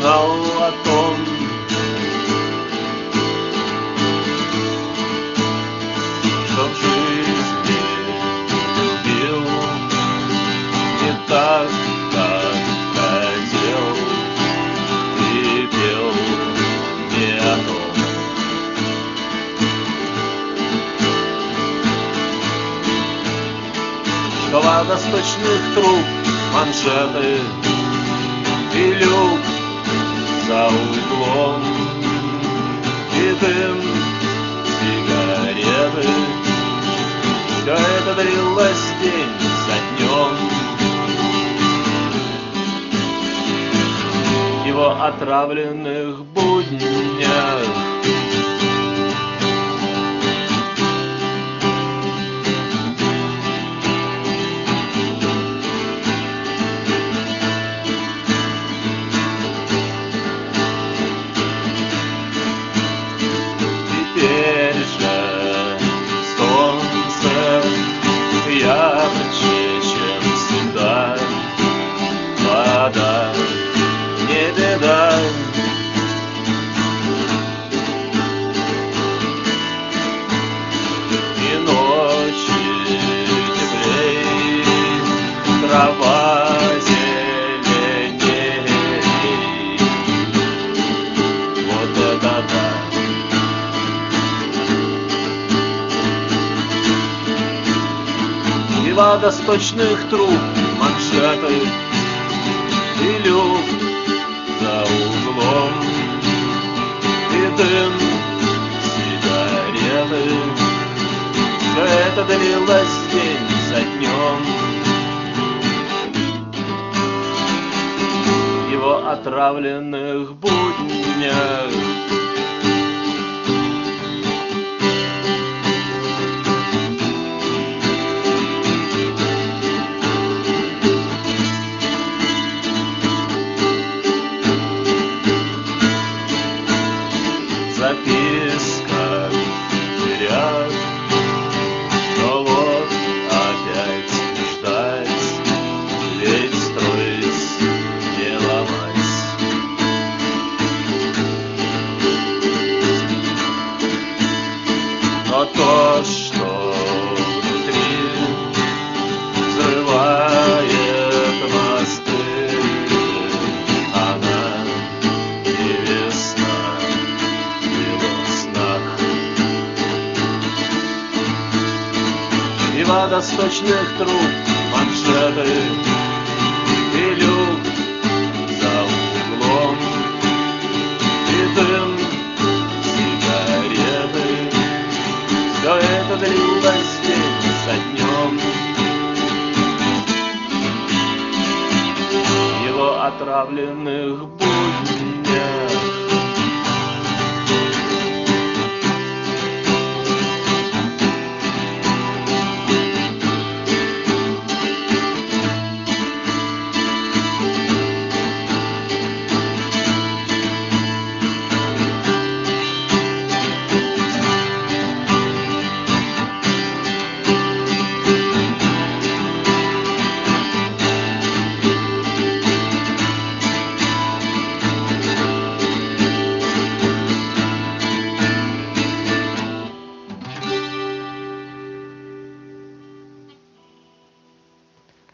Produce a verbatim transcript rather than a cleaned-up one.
знал о том, что в жизни любил не так, как хотел, и пел не о том. Что водосточных труб манжеты и люк за углом, и дым сигареты, все это длилось день за днем. В его отравленных буднях теперь же солнце ярче, чем всегда. Вода не беда. И ночи теплей, трава зеленей. Вот это да. И водосточных труб манжеты, и люк за углом, и дым сигареты, все это длилось день за днем. В его отравленных буднях записка в дверях, но вот опять ждать, ведь строить не ломать. Но то, что внутри взрывает мосты, она не весна. И водосточных труб манжеты, и люк за углом, и дым сигареты, все это длилось день за днем. В его отравленных буднях